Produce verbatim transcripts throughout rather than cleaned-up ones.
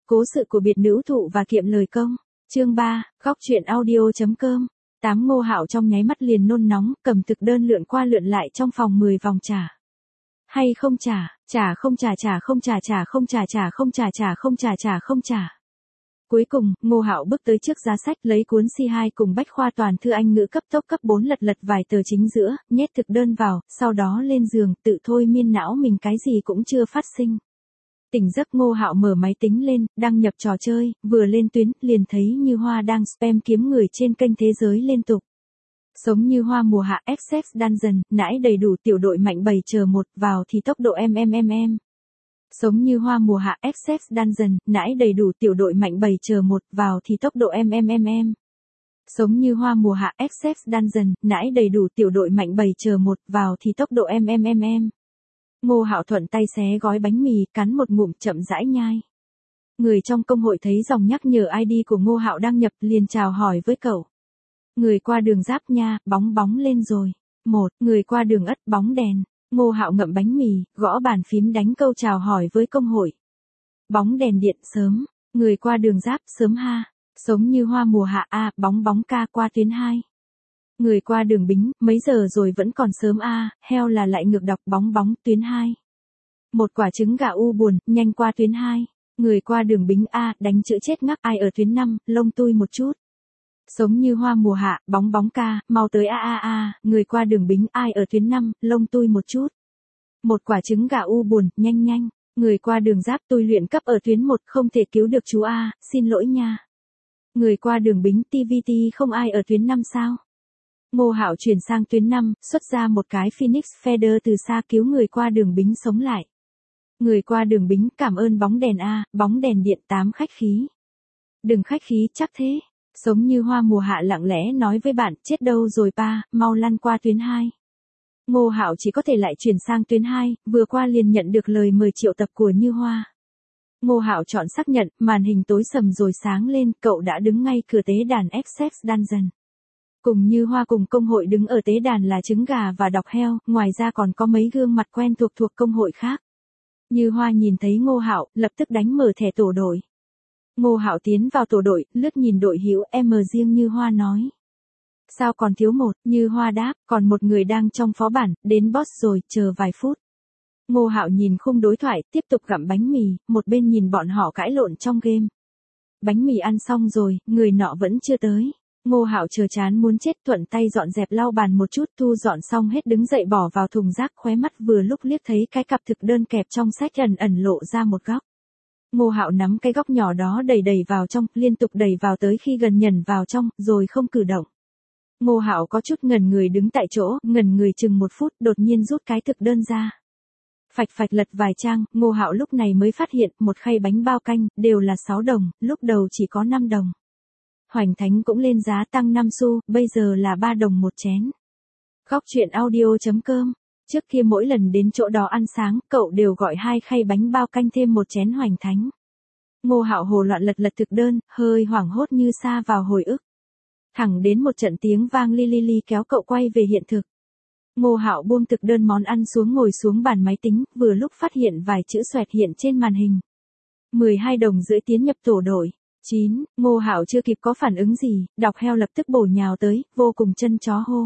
Cố sự của biệt nữ thụ và kiệm lời công. Chương ba, góc truyện audio.com. Tám Ngô Hạo trong nháy mắt liền nôn nóng, cầm thực đơn lượn qua lượn lại trong phòng mười vòng trả. Hay không trả, trả không trả trả không trả trả không trả trả không trả trả không trả trả không trả. Cuối cùng, Ngô Hạo bước tới trước giá sách lấy cuốn xê hai cùng bách khoa toàn thư Anh ngữ cấp tốc cấp bốn lật lật vài tờ chính giữa, nhét thực đơn vào, sau đó lên giường tự thôi miên não mình cái gì cũng chưa phát sinh. Tỉnh giấc Ngô Hạo mở máy tính lên, đăng nhập trò chơi, vừa lên tuyến, liền thấy Như Hoa đang spam kiếm người trên kênh Thế Giới liên tục. Sống Như Hoa mùa hạ Access Dungeon, nãi đầy đủ tiểu đội mạnh bầy chờ một, vào thì tốc độ mmmmm. Sống Như Hoa mùa hạ Access Dungeon, nãi đầy đủ tiểu đội mạnh bầy chờ một, vào thì tốc độ mmmmm. Sống Như Hoa mùa hạ Access Dungeon, nãi đầy đủ tiểu đội mạnh bầy chờ một, vào thì tốc độ mmmmm. Ngô Hạo thuận tay xé gói bánh mì, cắn một ngụm chậm rãi nhai. Người trong công hội thấy dòng nhắc nhở i đê của Ngô Hạo đăng nhập liền chào hỏi với cậu. Người qua đường giáp nha, bóng bóng lên rồi. Một, người qua đường ất bóng đèn. Ngô Hạo ngậm bánh mì, gõ bàn phím đánh câu chào hỏi với công hội. Bóng đèn điện sớm, người qua đường giáp sớm ha. Sống Như Hoa mùa hạ a, bóng bóng ca qua tuyến hai. Người qua đường Bính, mấy giờ rồi vẫn còn sớm a, à, heo là lại ngược đọc bóng bóng tuyến hai. Một quả trứng gà u buồn, nhanh qua tuyến hai. Người qua đường Bính a, à, đánh chữ chết ngắc ai ở tuyến năm, lông tui một chút. Sống Như Hoa mùa hạ, bóng bóng ca, mau tới a a a, người qua đường Bính ai ở tuyến năm, lông tui một chút. Một quả trứng gà u buồn, nhanh nhanh. Người qua đường giáp tôi luyện cấp ở tuyến một, không thể cứu được chú a, xin lỗi nha. Người qua đường Bính tê vê tê không ai ở tuyến năm sao? Ngô Hạo chuyển sang tuyến năm, xuất ra một cái Phoenix Feather từ xa cứu người qua đường Bính sống lại. Người qua đường Bính cảm ơn bóng đèn A, bóng đèn điện tám khách khí. Đừng khách khí chắc thế. Sống Như Hoa mùa hạ lặng lẽ nói với bạn, chết đâu rồi pa, mau lăn qua tuyến hai. Ngô Hạo chỉ có thể lại chuyển sang tuyến hai, vừa qua liền nhận được lời mời triệu tập của Như Hoa. Ngô Hạo chọn xác nhận, màn hình tối sầm rồi sáng lên, cậu đã đứng ngay cửa tế đàn Access Dungeon. Cùng Như Hoa cùng công hội đứng ở tế đàn là trứng gà và đọc heo, ngoài ra còn có mấy gương mặt quen thuộc thuộc công hội khác. Như Hoa nhìn thấy Ngô Hạo, lập tức đánh mở thẻ tổ đội. Ngô Hạo tiến vào tổ đội, lướt nhìn đội hữu em riêng Như Hoa nói. Sao còn thiếu một, Như Hoa đáp, còn một người đang trong phó bản, đến boss rồi, chờ vài phút. Ngô Hạo nhìn khung đối thoại, tiếp tục gặm bánh mì, một bên nhìn bọn họ cãi lộn trong game. Bánh mì ăn xong rồi, người nọ vẫn chưa tới. Ngô Hạo chờ chán muốn chết, thuận tay dọn dẹp lau bàn một chút, thu dọn xong hết đứng dậy bỏ vào thùng rác, khóe mắt vừa lúc liếc thấy cái cặp thực đơn kẹp trong sách ẩn ẩn lộ ra một góc. Ngô Hạo nắm cái góc nhỏ đó đẩy đẩy vào trong, liên tục đẩy vào tới khi gần nhẩn vào trong, rồi không cử động. Ngô Hạo có chút ngẩn người đứng tại chỗ, ngẩn người chừng một phút, đột nhiên rút cái thực đơn ra. Phạch phạch lật vài trang, Ngô Hạo lúc này mới phát hiện, một khay bánh bao canh, đều là sáu đồng, lúc đầu chỉ có năm đồng. Hoành Thánh cũng lên giá tăng năm xu, bây giờ là ba đồng một chén. Góc truyện audio.com. Trước kia mỗi lần đến chỗ đó ăn sáng, cậu đều gọi hai khay bánh bao canh thêm một chén Hoành Thánh. Ngô Hạo hồ loạn lật lật thực đơn, hơi hoảng hốt như sa vào hồi ức. Thẳng đến một trận tiếng vang li li li kéo cậu quay về hiện thực. Ngô Hạo buông thực đơn món ăn xuống ngồi xuống bàn máy tính, vừa lúc phát hiện vài chữ xoẹt hiện trên màn hình. mười hai đồng rưỡi tiến nhập tổ đội. chín, Ngô Hạo chưa kịp có phản ứng gì, đọc heo lập tức bổ nhào tới, vô cùng chân chó hô.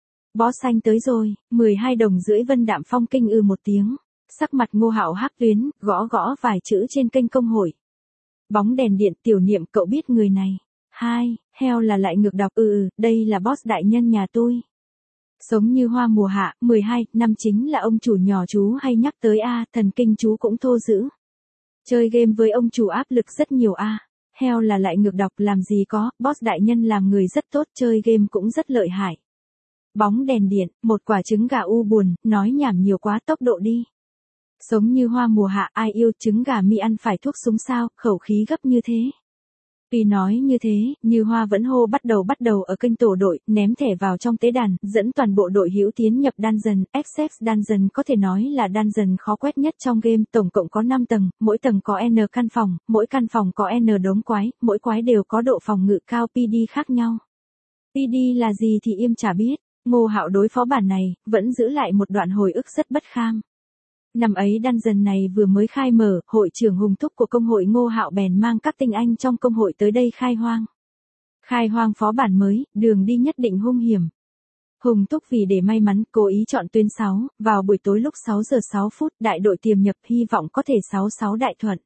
Bó xanh tới rồi, mười hai đồng rưỡi Vân Đạm Phong kinh ư một tiếng. Sắc mặt Ngô Hạo hắc tuyến, gõ gõ vài chữ trên kênh công hội. Bóng đèn điện tiểu niệm cậu biết người này. hai, heo là lại ngược đọc ừ ừ, đây là boss đại nhân nhà tôi. Sống Như Hoa mùa hạ, mười hai, năm chính là ông chủ nhỏ chú hay nhắc tới a, thần kinh chú cũng thô dữ. Chơi game với ông chủ áp lực rất nhiều a. Heo là lại ngược đọc làm gì có, boss đại nhân làm người rất tốt, chơi game cũng rất lợi hại. Bóng đèn điện, một quả trứng gà u buồn, nói nhảm nhiều quá, tốc độ đi. Sống Như Hoa mùa hạ, ai yêu trứng gà mi ăn phải thuốc súng sao, khẩu khí gấp như thế. Tuy nói như thế, Như Hoa vẫn hô bắt đầu bắt đầu ở kênh tổ đội, ném thẻ vào trong tế đàn, dẫn toàn bộ đội hữu tiến nhập Dungeon. Access Dungeon có thể nói là Dungeon khó quét nhất trong game, tổng cộng có năm tầng, mỗi tầng có N căn phòng, mỗi căn phòng có N đống quái, mỗi quái đều có độ phòng ngự cao pê đê khác nhau. pê đê là gì thì im chả biết, Ngô Hạo đối phó bản này, vẫn giữ lại một đoạn hồi ức rất bất kham. Năm ấy dungeon này vừa mới khai mở, hội trưởng Hùng Thúc của công hội Ngô Hạo bèn mang các tinh anh trong công hội tới đây khai hoang. Khai hoang phó bản mới, đường đi nhất định hung hiểm. Hùng Thúc vì để may mắn, cố ý chọn tuyến sáu, vào buổi tối lúc sáu giờ sáu phút, đại đội tiềm nhập hy vọng có thể sáu sáu đại thuận.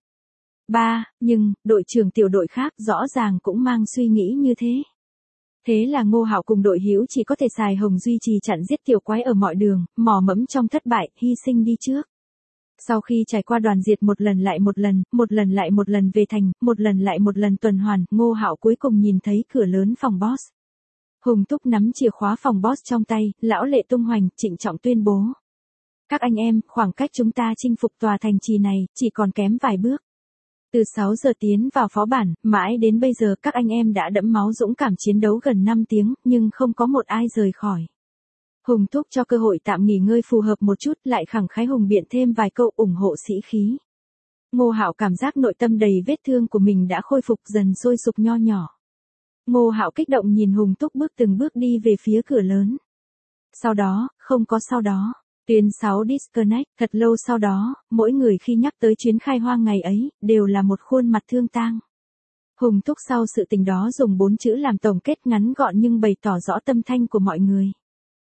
ba, nhưng, đội trưởng tiểu đội khác rõ ràng cũng mang suy nghĩ như thế. Thế là Ngô Hạo cùng đội hữu chỉ có thể xài hồng duy trì chặn giết tiểu quái ở mọi đường, mò mẫm trong thất bại, hy sinh đi trước. Sau khi trải qua đoàn diệt một lần lại một lần, một lần lại một lần về thành, một lần lại một lần tuần hoàn, Ngô Hạo cuối cùng nhìn thấy cửa lớn phòng boss. Hùng Thúc nắm chìa khóa phòng boss trong tay, lão lệ tung hoành, trịnh trọng tuyên bố. Các anh em, khoảng cách chúng ta chinh phục tòa thành trì này, chỉ còn kém vài bước. Từ sáu giờ tiến vào phó bản, mãi đến bây giờ các anh em đã đẫm máu dũng cảm chiến đấu gần năm tiếng, nhưng không có một ai rời khỏi. Hùng Thúc cho cơ hội tạm nghỉ ngơi phù hợp một chút, lại khẳng khái hùng biện thêm vài câu ủng hộ sĩ khí. Ngô Hạo cảm giác nội tâm đầy vết thương của mình đã khôi phục dần sôi sục nho nhỏ. Ngô Hạo kích động nhìn Hùng Thúc bước từng bước đi về phía cửa lớn. Sau đó, không có sau đó. Tuyến sáu disconnect, thật lâu sau đó, mỗi người khi nhắc tới chuyến khai hoang ngày ấy, đều là một khuôn mặt thương tang. Hùng Thúc sau sự tình đó dùng bốn chữ làm tổng kết ngắn gọn nhưng bày tỏ rõ tâm thanh của mọi người.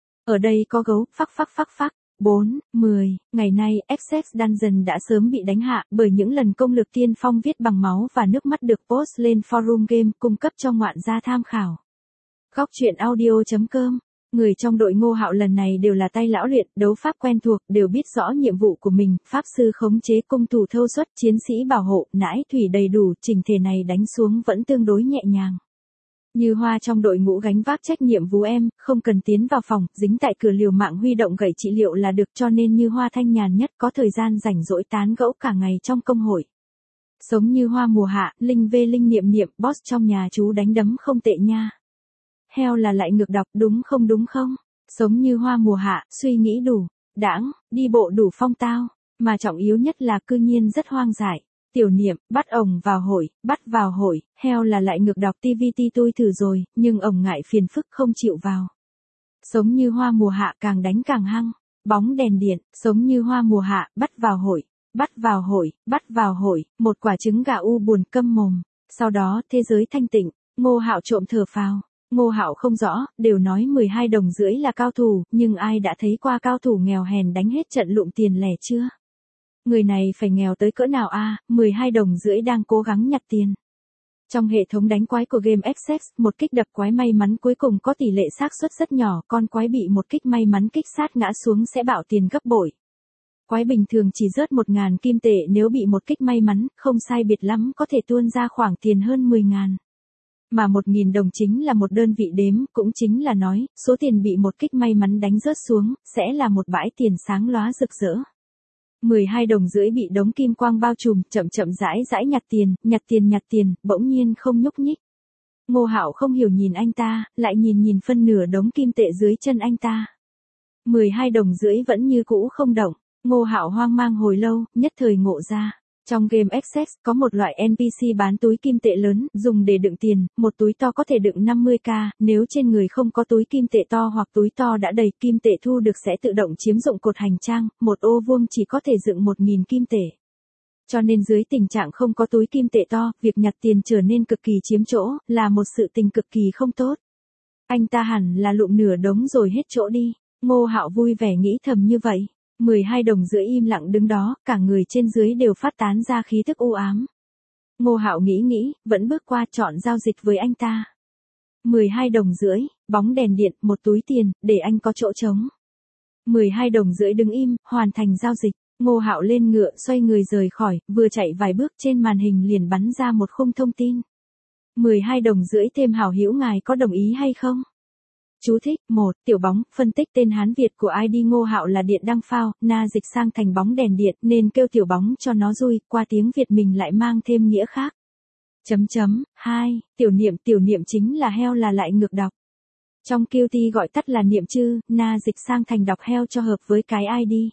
Ở đây có gấu, phắc phắc phắc phắc. bốn, mười, ngày nay, Access Dungeon đã sớm bị đánh hạ bởi những lần công lược tiên phong viết bằng máu và nước mắt được post lên forum game cung cấp cho ngoạn gia tham khảo. Góc truyện audio chấm com. Người trong đội Ngô Hạo lần này đều là tay lão luyện, đấu pháp quen thuộc, đều biết rõ nhiệm vụ của mình, pháp sư khống chế cung thủ thâu suất, chiến sĩ bảo hộ, nãi thủy đầy đủ, trình thể này đánh xuống vẫn tương đối nhẹ nhàng. Như Hoa trong đội ngũ gánh vác trách nhiệm vú em, không cần tiến vào phòng, dính tại cửa liều mạng huy động gậy trị liệu là được, cho nên Như Hoa thanh nhàn nhất, có thời gian rảnh rỗi tán gẫu cả ngày trong công hội. Sống Như Hoa mùa hạ, Linh vê Linh niệm niệm, boss trong nhà chú đánh đấm không tệ nha. Heo là lại ngược đọc, đúng không đúng không? Sống Như Hoa mùa hạ, suy nghĩ đủ, đãng, đi bộ đủ phong tao, mà trọng yếu nhất là cư nhiên rất hoang dại. Tiểu niệm, bắt ổng vào hội, bắt vào hội, heo là lại ngược đọc tê vê tê tôi thử rồi, nhưng ổng ngại phiền phức không chịu vào. Sống Như Hoa mùa hạ càng đánh càng hăng, bóng đèn điện, sống Như Hoa mùa hạ, bắt vào hội, bắt vào hội, bắt vào hội, một quả trứng gà u buồn câm mồm. Sau đó, thế giới thanh tịnh, Ngô Hạo trộm thở phào. Ngô Hạo không rõ, đều nói mười hai đồng rưỡi là cao thủ, nhưng ai đã thấy qua cao thủ nghèo hèn đánh hết trận lụm tiền lẻ chưa? Người này phải nghèo tới cỡ nào a, à, mười hai đồng rưỡi đang cố gắng nhặt tiền. Trong hệ thống đánh quái của Game Access, một kích đập quái may mắn cuối cùng có tỷ lệ xác suất rất nhỏ, con quái bị một kích may mắn kích sát ngã xuống sẽ bạo tiền gấp bội. Quái bình thường chỉ rớt một ngàn kim tệ, nếu bị một kích may mắn, không sai biệt lắm có thể tuôn ra khoảng tiền hơn mười ngàn. Mà một nghìn đồng chính là một đơn vị đếm, cũng chính là nói, số tiền bị một kích may mắn đánh rớt xuống, sẽ là một bãi tiền sáng lóa rực rỡ. mười hai đồng rưỡi bị đống kim quang bao trùm, chậm chậm rãi rãi nhặt tiền, nhặt tiền nhặt tiền, bỗng nhiên không nhúc nhích. Ngô Hạo không hiểu nhìn anh ta, lại nhìn nhìn phân nửa đống kim tệ dưới chân anh ta. mười hai đồng rưỡi vẫn như cũ không động. Ngô Hạo hoang mang hồi lâu, nhất thời ngộ ra. Trong Game Access, có một loại en pê xê bán túi kim tệ lớn, dùng để đựng tiền, một túi to có thể đựng năm mươi k, nếu trên người không có túi kim tệ to hoặc túi to đã đầy, kim tệ thu được sẽ tự động chiếm dụng cột hành trang, một ô vuông chỉ có thể dựng một nghìn kim tệ. Cho nên dưới tình trạng không có túi kim tệ to, việc nhặt tiền trở nên cực kỳ chiếm chỗ, là một sự tình cực kỳ không tốt. Anh ta hẳn là lụm nửa đống rồi hết chỗ đi. Ngô Hạo vui vẻ nghĩ thầm như vậy. mười hai đồng rưỡi im lặng đứng đó, cả người trên dưới đều phát tán ra khí tức u ám. Ngô Hạo nghĩ nghĩ, vẫn bước qua chọn giao dịch với anh ta. mười hai đồng rưỡi, bóng đèn điện, một túi tiền, để anh có chỗ trống. mười hai đồng rưỡi đứng im, hoàn thành giao dịch. Ngô Hạo lên ngựa, xoay người rời khỏi, vừa chạy vài bước trên màn hình liền bắn ra một khung thông tin. mười hai đồng rưỡi thêm hảo hữu ngài có đồng ý hay không? Chú thích, một, tiểu bóng, phân tích tên Hán Việt của i đê Ngô Hạo là điện đăng phao, na dịch sang thành bóng đèn điện, nên kêu tiểu bóng cho nó vui, qua tiếng Việt mình lại mang thêm nghĩa khác. Chấm chấm, hai, tiểu niệm, tiểu niệm chính là heo là lại ngược đọc. Trong quy tê gọi tắt là niệm chư, na dịch sang thành đọc heo cho hợp với cái i đê.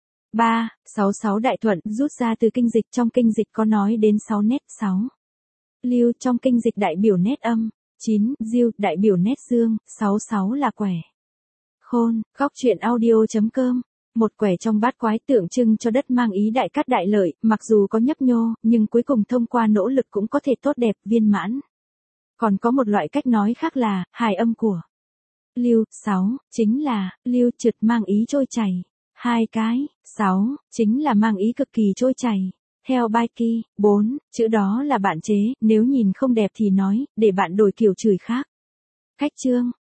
ba, sáu sáu đại thuận, rút ra từ kinh dịch, trong kinh dịch có nói đến sáu nét, sáu. Lưu trong kinh dịch đại biểu nét âm. chín, diêu, đại biểu nét dương, sáu sáu là quẻ. Khôn, góc truyện audio chấm com Một quẻ trong bát quái tượng trưng cho đất mang ý đại cát đại lợi, mặc dù có nhấp nhô, nhưng cuối cùng thông qua nỗ lực cũng có thể tốt đẹp, viên mãn. Còn có một loại cách nói khác là, hài âm của lưu, sáu, chính là, lưu trượt mang ý trôi chảy. Hai cái, sáu, chính là mang ý cực kỳ trôi chảy. Theo Baiki, bốn, chữ đó là bạn chế, nếu nhìn không đẹp thì nói, để bạn đổi kiểu chửi khác. Khách chương.